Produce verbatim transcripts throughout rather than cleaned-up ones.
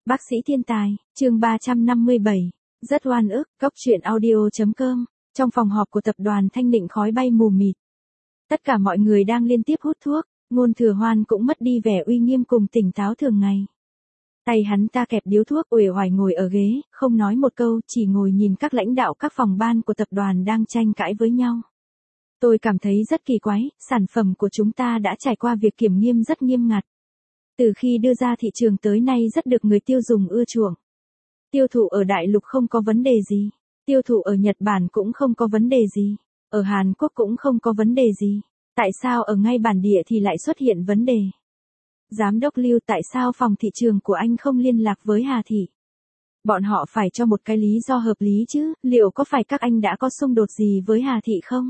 Bác sĩ thiên tài, chương ba trăm năm mươi bảy, rất oan ức, cốc truyện audio.com, trong phòng họp của tập đoàn Thanh Định khói bay mù mịt. Tất cả mọi người đang liên tiếp hút thuốc, Ngôn Thừa Hoan cũng mất đi vẻ uy nghiêm cùng tỉnh táo thường ngày. Tay hắn ta kẹp điếu thuốc uể oải ngồi ở ghế, không nói một câu, chỉ ngồi nhìn các lãnh đạo các phòng ban của tập đoàn đang tranh cãi với nhau. Tôi cảm thấy rất kỳ quái, sản phẩm của chúng ta đã trải qua việc kiểm nghiệm rất nghiêm ngặt. Từ khi đưa ra thị trường tới nay rất được người tiêu dùng ưa chuộng. Tiêu thụ ở đại lục không có vấn đề gì. Tiêu thụ ở Nhật Bản cũng không có vấn đề gì. Ở Hàn Quốc cũng không có vấn đề gì. Tại sao ở ngay bản địa thì lại xuất hiện vấn đề? Giám đốc Lưu, tại sao phòng thị trường của anh không liên lạc với Hà Thị? Bọn họ phải cho một cái lý do hợp lý chứ, liệu có phải các anh đã có xung đột gì với Hà Thị không?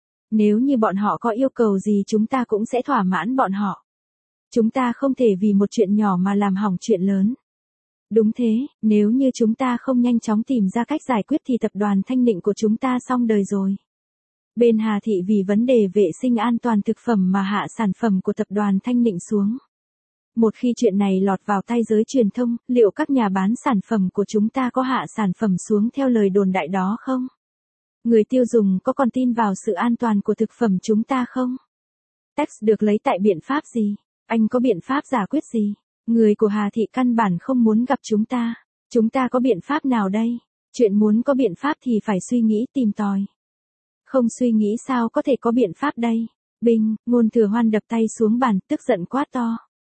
Nếu như bọn họ có yêu cầu gì chúng ta cũng sẽ thỏa mãn bọn họ. Chúng ta không thể vì một chuyện nhỏ mà làm hỏng chuyện lớn. Đúng thế, nếu như chúng ta không nhanh chóng tìm ra cách giải quyết thì tập đoàn Thanh Định của chúng ta xong đời rồi. Bên Hà Thị vì vấn đề vệ sinh an toàn thực phẩm mà hạ sản phẩm của tập đoàn Thanh Định xuống. Một khi chuyện này lọt vào tay giới truyền thông, liệu các nhà bán sản phẩm của chúng ta có hạ sản phẩm xuống theo lời đồn đại đó không? Người tiêu dùng có còn tin vào sự an toàn của thực phẩm chúng ta không? Tax được lấy tại biện pháp gì? Anh có biện pháp giải quyết gì? Người của Hà Thị căn bản không muốn gặp chúng ta. Chúng ta có biện pháp nào đây? Chuyện muốn có biện pháp thì phải suy nghĩ tìm tòi. Không suy nghĩ sao có thể có biện pháp đây? Binh, Ngôn Thừa Hoan đập tay xuống bàn, tức giận quát to.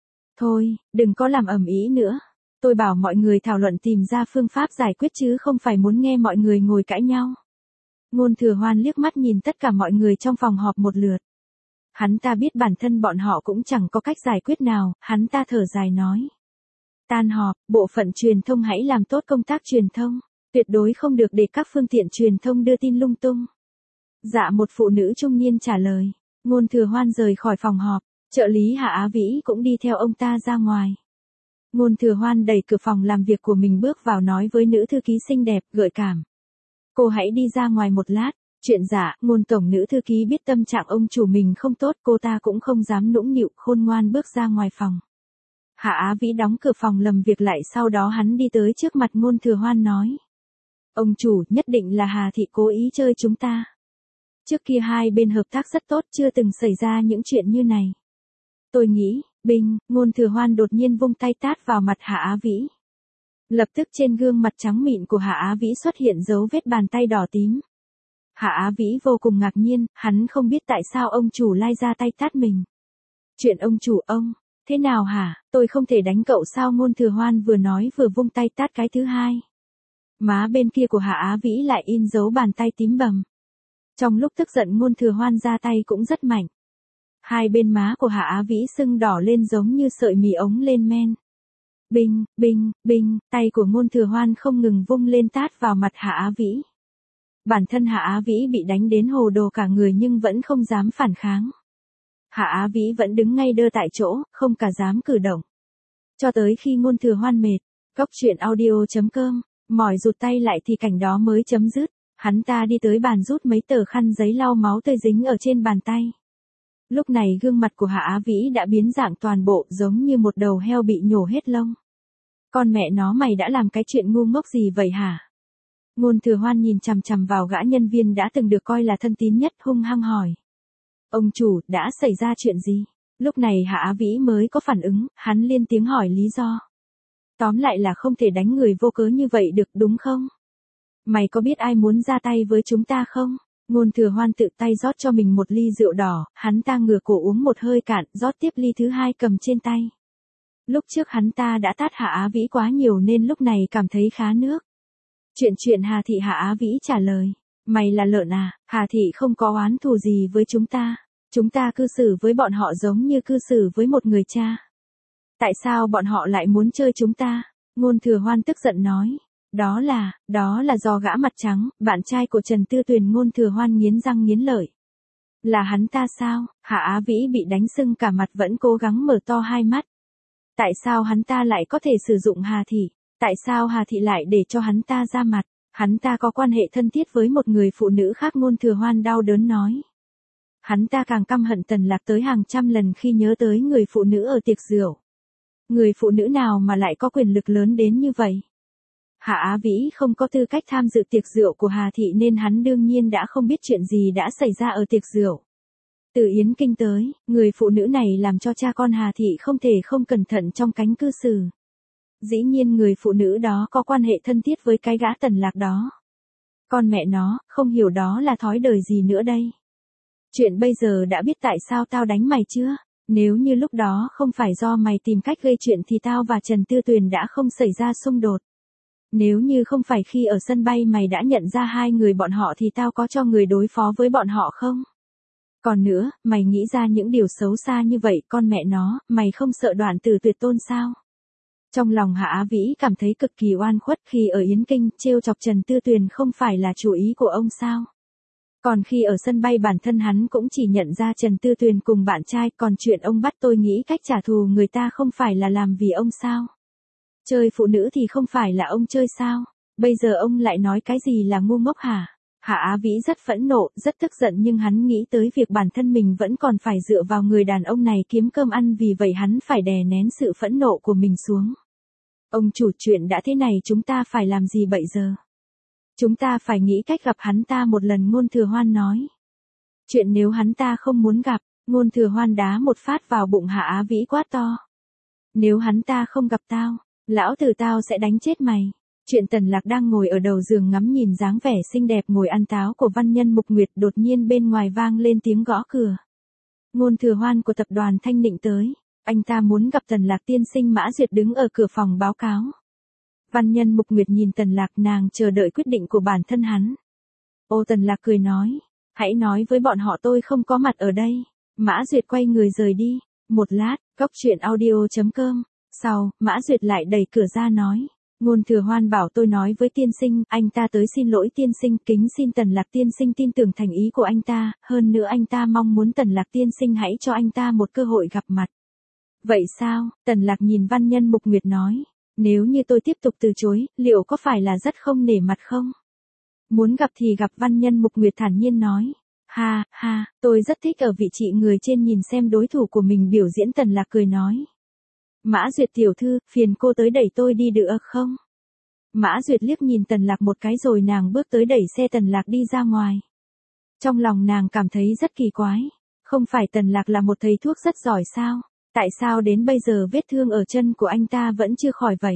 Thôi, đừng có làm ầm ĩ nữa. Tôi bảo mọi người thảo luận tìm ra phương pháp giải quyết chứ không phải muốn nghe mọi người ngồi cãi nhau. Ngôn Thừa Hoan liếc mắt nhìn tất cả mọi người trong phòng họp một lượt. Hắn ta biết bản thân bọn họ cũng chẳng có cách giải quyết nào, hắn ta thở dài nói. Tan họp, bộ phận truyền thông hãy làm tốt công tác truyền thông, tuyệt đối không được để các phương tiện truyền thông đưa tin lung tung. Dạ, một phụ nữ trung niên trả lời. Ngôn Thừa Hoan rời khỏi phòng họp, trợ lý Hạ Á Vĩ cũng đi theo ông ta ra ngoài. Ngôn Thừa Hoan đẩy cửa phòng làm việc của mình bước vào nói với nữ thư ký xinh đẹp, gợi cảm. Cô hãy đi ra ngoài một lát. Chuyện giả, Ngôn tổng nữ thư ký biết tâm trạng ông chủ mình không tốt, cô ta cũng không dám nũng nịu, khôn ngoan bước ra ngoài phòng. Hạ Á Vĩ đóng cửa phòng làm việc lại, sau đó hắn đi tới trước mặt Ngôn Thừa Hoan nói. Ông chủ, nhất định là Hà Thị cố ý chơi chúng ta. Trước kia hai bên hợp tác rất tốt, chưa từng xảy ra những chuyện như này. Tôi nghĩ, Binh, Ngôn Thừa Hoan đột nhiên vung tay tát vào mặt Hạ Á Vĩ. Lập tức trên gương mặt trắng mịn của Hạ Á Vĩ xuất hiện dấu vết bàn tay đỏ tím. Hạ Á Vĩ vô cùng ngạc nhiên, hắn không biết tại sao ông chủ lai ra tay tát mình. Chuyện ông chủ ông, thế nào hả, tôi không thể đánh cậu sao? Ngôn Thừa Hoan vừa nói vừa vung tay tát cái thứ hai. Má bên kia của Hạ Á Vĩ lại in dấu bàn tay tím bầm. Trong lúc tức giận Ngôn Thừa Hoan ra tay cũng rất mạnh. Hai bên má của Hạ Á Vĩ sưng đỏ lên giống như sợi mì ống lên men. Binh, binh, binh, tay của Ngôn Thừa Hoan không ngừng vung lên tát vào mặt Hạ Á Vĩ. Bản thân Hạ Á Vĩ bị đánh đến hồ đồ cả người nhưng vẫn không dám phản kháng. Hạ Á Vĩ vẫn đứng ngay đơ tại chỗ, không cả dám cử động. Cho tới khi Ngôn Thừa Hoan mệt, cốc truyện audio.com, mỏi rụt tay lại thì cảnh đó mới chấm dứt. Hắn ta đi tới bàn rút mấy tờ khăn giấy lau máu tươi dính ở trên bàn tay. Lúc này gương mặt của Hạ Á Vĩ đã biến dạng toàn bộ, giống như một đầu heo bị nhổ hết lông. Con mẹ nó, mày đã làm cái chuyện ngu ngốc gì vậy hả? Ngôn Thừa Hoan nhìn chằm chằm vào gã nhân viên đã từng được coi là thân tín nhất, hung hăng hỏi. Ông chủ, đã xảy ra chuyện gì? Lúc này Hạ Á Vĩ mới có phản ứng, hắn lên tiếng hỏi lý do. Tóm lại là không thể đánh người vô cớ như vậy được, đúng không? Mày có biết ai muốn ra tay với chúng ta không? Ngôn Thừa Hoan tự tay rót cho mình một ly rượu đỏ, hắn ta ngửa cổ uống một hơi cạn, rót tiếp ly thứ hai cầm trên tay. Lúc trước hắn ta đã tát Hạ Á Vĩ quá nhiều nên lúc này cảm thấy khá nước. Chuyện chuyện Hà Thị. Hạ Á Vĩ trả lời. Mày là lợn à, Hà Thị không có oán thù gì với chúng ta. Chúng ta cư xử với bọn họ giống như cư xử với một người cha. Tại sao bọn họ lại muốn chơi chúng ta? Ngôn Thừa Hoan tức giận nói. Đó là, đó là do gã mặt trắng, bạn trai của Trần Tư Tuyền. Ngôn Thừa Hoan nghiến răng nghiến lợi. Là hắn ta sao? Hạ Á Vĩ bị đánh sưng cả mặt vẫn cố gắng mở to hai mắt. Tại sao hắn ta lại có thể sử dụng Hà Thị? Tại sao Hà Thị lại để cho hắn ta ra mặt? Hắn ta có quan hệ thân thiết với một người phụ nữ khác. Ngôn Thừa Hoan đau đớn nói. Hắn ta càng căm hận Tần Lạc tới hàng trăm lần khi nhớ tới người phụ nữ ở tiệc rượu. Người phụ nữ nào mà lại có quyền lực lớn đến như vậy? Hạ Á Vĩ không có tư cách tham dự tiệc rượu của Hà Thị nên hắn đương nhiên đã không biết chuyện gì đã xảy ra ở tiệc rượu. Từ Yến Kinh tới, người phụ nữ này làm cho cha con Hà Thị không thể không cẩn thận trong cánh cư xử. Dĩ nhiên người phụ nữ đó có quan hệ thân thiết với cái gã Tần Lạc đó. Con mẹ nó, không hiểu đó là thói đời gì nữa đây. Chuyện bây giờ đã biết tại sao tao đánh mày chưa? Nếu như lúc đó không phải do mày tìm cách gây chuyện thì tao và Trần Tư Tuyền đã không xảy ra xung đột. Nếu như không phải khi ở sân bay mày đã nhận ra hai người bọn họ thì tao có cho người đối phó với bọn họ không? Còn nữa, mày nghĩ ra những điều xấu xa như vậy, con mẹ nó, mày không sợ đoạn tử tuyệt tôn sao? Trong lòng Hạ Á Vĩ cảm thấy cực kỳ oan khuất khi ở Yến Kinh, trêu chọc Trần Tư Tuyền không phải là chủ ý của ông sao? Còn khi ở sân bay bản thân hắn cũng chỉ nhận ra Trần Tư Tuyền cùng bạn trai, còn chuyện ông bắt tôi nghĩ cách trả thù người ta không phải là làm vì ông sao? Chơi phụ nữ thì không phải là ông chơi sao? Bây giờ ông lại nói cái gì là ngu ngốc hả? Hạ Á Vĩ rất phẫn nộ, rất tức giận nhưng hắn nghĩ tới việc bản thân mình vẫn còn phải dựa vào người đàn ông này kiếm cơm ăn, vì vậy hắn phải đè nén sự phẫn nộ của mình xuống. Ông chủ, chuyện đã thế này chúng ta phải làm gì bây giờ? Chúng ta phải nghĩ cách gặp hắn ta một lần, Ngôn Thừa Hoan nói. Chuyện nếu hắn ta không muốn gặp, Ngôn Thừa Hoan đá một phát vào bụng Hạ Á Vĩ quát to. Nếu hắn ta không gặp tao, lão tử tao sẽ đánh chết mày. Chuyện Tần Lạc đang ngồi ở đầu giường ngắm nhìn dáng vẻ xinh đẹp ngồi ăn táo của văn nhân Mục Nguyệt, đột nhiên bên ngoài vang lên tiếng gõ cửa. Ngôn Thừa Hoan của tập đoàn Thanh Định tới, anh ta muốn gặp Tần Lạc tiên sinh. Mã Duyệt đứng ở cửa phòng báo cáo. Văn nhân Mục Nguyệt nhìn Tần Lạc, nàng chờ đợi quyết định của bản thân hắn. Ô, Tần Lạc cười nói, hãy nói với bọn họ tôi không có mặt ở đây. Mã Duyệt quay người rời đi. Một lát, Cóc Truyện Audio chấm com. Sau, Mã Duyệt lại đẩy cửa ra nói. Ngôn Thừa Hoan bảo tôi nói với tiên sinh, anh ta tới xin lỗi tiên sinh, kính xin Tần Lạc tiên sinh tin tưởng thành ý của anh ta, hơn nữa anh ta mong muốn Tần Lạc tiên sinh hãy cho anh ta một cơ hội gặp mặt. Vậy sao? Tần Lạc nhìn văn nhân Mục Nguyệt nói, nếu như tôi tiếp tục từ chối, liệu có phải là rất không nể mặt không? Muốn gặp thì gặp, văn nhân Mục Nguyệt thản nhiên nói. Ha, ha, tôi rất thích ở vị trí người trên nhìn xem đối thủ của mình biểu diễn. Tần Lạc cười nói. Mã Duyệt tiểu thư, phiền cô tới đẩy tôi đi được không? Mã Duyệt liếc nhìn Tần Lạc một cái rồi nàng bước tới đẩy xe Tần Lạc đi ra ngoài. Trong lòng nàng cảm thấy rất kỳ quái. Không phải Tần Lạc là một thầy thuốc rất giỏi sao? Tại sao đến bây giờ vết thương ở chân của anh ta vẫn chưa khỏi vậy?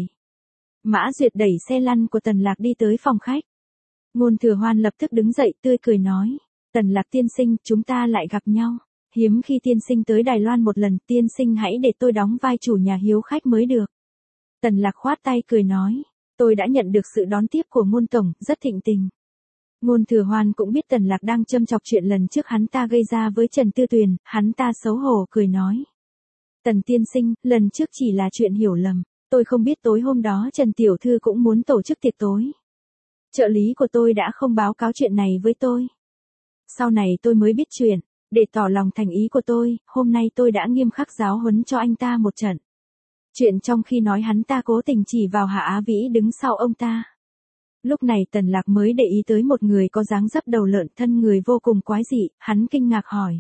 Mã Duyệt đẩy xe lăn của Tần Lạc đi tới phòng khách. Ngôn Thừa Hoan lập tức đứng dậy tươi cười nói. Tần Lạc tiên sinh, chúng ta lại gặp nhau. Hiếm khi tiên sinh tới Đài Loan một lần, tiên sinh hãy để tôi đóng vai chủ nhà hiếu khách mới được. Tần Lạc khoát tay cười nói. Tôi đã nhận được sự đón tiếp của Ngôn tổng, rất thịnh tình. Ngôn Thừa Hoan cũng biết Tần Lạc đang châm chọc chuyện lần trước hắn ta gây ra với Trần Tư Tuyền, hắn ta xấu hổ cười nói. Tần tiên sinh, lần trước chỉ là chuyện hiểu lầm, tôi không biết tối hôm đó Trần tiểu thư cũng muốn tổ chức tiệc tối. Trợ lý của tôi đã không báo cáo chuyện này với tôi. Sau này tôi mới biết chuyện, để tỏ lòng thành ý của tôi, hôm nay tôi đã nghiêm khắc giáo huấn cho anh ta một trận. Chuyện trong khi nói hắn ta cố tình chỉ vào Hạ Á Vĩ đứng sau ông ta. Lúc này Tần Lạc mới để ý tới một người có dáng dấp đầu lợn, thân người vô cùng quái dị, hắn kinh ngạc hỏi.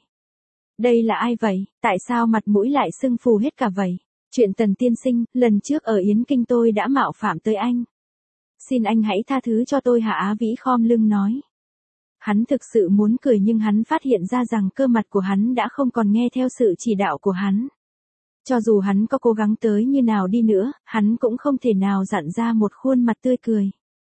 Đây là ai vậy, tại sao mặt mũi lại sưng phù hết cả vậy? Chuyện Tần tiên sinh, lần trước ở Yến Kinh tôi đã mạo phạm tới anh. Xin anh hãy tha thứ cho tôi. Hạ Á Vĩ khom lưng nói. Hắn thực sự muốn cười nhưng hắn phát hiện ra rằng cơ mặt của hắn đã không còn nghe theo sự chỉ đạo của hắn. Cho dù hắn có cố gắng tới như nào đi nữa, hắn cũng không thể nào dặn ra một khuôn mặt tươi cười.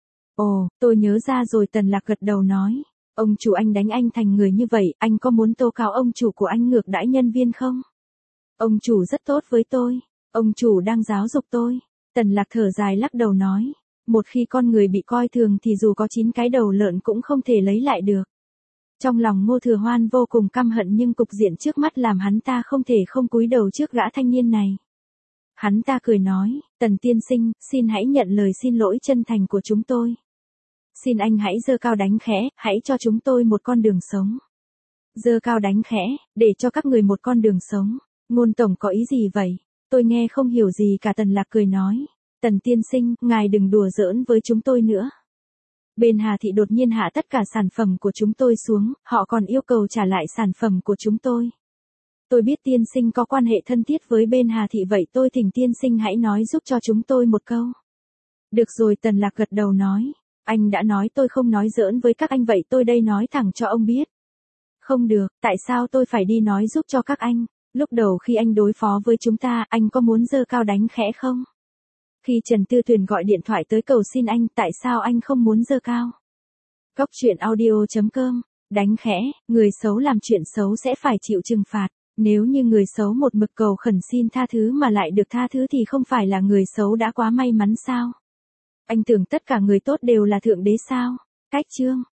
Ồ, tôi nhớ ra rồi. Tần Lạc gật đầu nói. Ông chủ anh đánh anh thành người như vậy, anh có muốn tố cáo ông chủ của anh ngược đãi nhân viên không? Ông chủ rất tốt với tôi, ông chủ đang giáo dục tôi. Tần Lạc thở dài lắc đầu nói. Một khi con người bị coi thường thì dù có chín cái đầu lợn cũng không thể lấy lại được. Trong lòng Ngô Thừa Hoan vô cùng căm hận nhưng cục diện trước mắt làm hắn ta không thể không cúi đầu trước gã thanh niên này. Hắn ta cười nói, Tần tiên sinh, xin hãy nhận lời xin lỗi chân thành của chúng tôi. Xin anh hãy giơ cao đánh khẽ, hãy cho chúng tôi một con đường sống. Giơ cao đánh khẽ, để cho các người một con đường sống. Ngôn tổng có ý gì vậy? Tôi nghe không hiểu gì cả. Tần Lạc cười nói. Tần tiên sinh, ngài đừng đùa giỡn với chúng tôi nữa. Bên Hà Thị đột nhiên hạ tất cả sản phẩm của chúng tôi xuống, họ còn yêu cầu trả lại sản phẩm của chúng tôi. Tôi biết tiên sinh có quan hệ thân thiết với bên Hà Thị, vậy tôi thỉnh tiên sinh hãy nói giúp cho chúng tôi một câu. Được rồi, Tần Lạc gật đầu nói. Anh đã nói tôi không nói giỡn với các anh, vậy tôi đây nói thẳng cho ông biết. Không được, tại sao tôi phải đi nói giúp cho các anh? Lúc đầu khi anh đối phó với chúng ta, anh có muốn giơ cao đánh khẽ không? Khi Trần Tư Tuyền gọi điện thoại tới cầu xin anh, tại sao anh không muốn giơ cao? Cốc truyện audio chấm com, đánh khẽ, người xấu làm chuyện xấu sẽ phải chịu trừng phạt. Nếu như người xấu một mực cầu khẩn xin tha thứ mà lại được tha thứ thì không phải là người xấu đã quá may mắn sao? Anh tưởng tất cả người tốt đều là thượng đế sao? Cách chương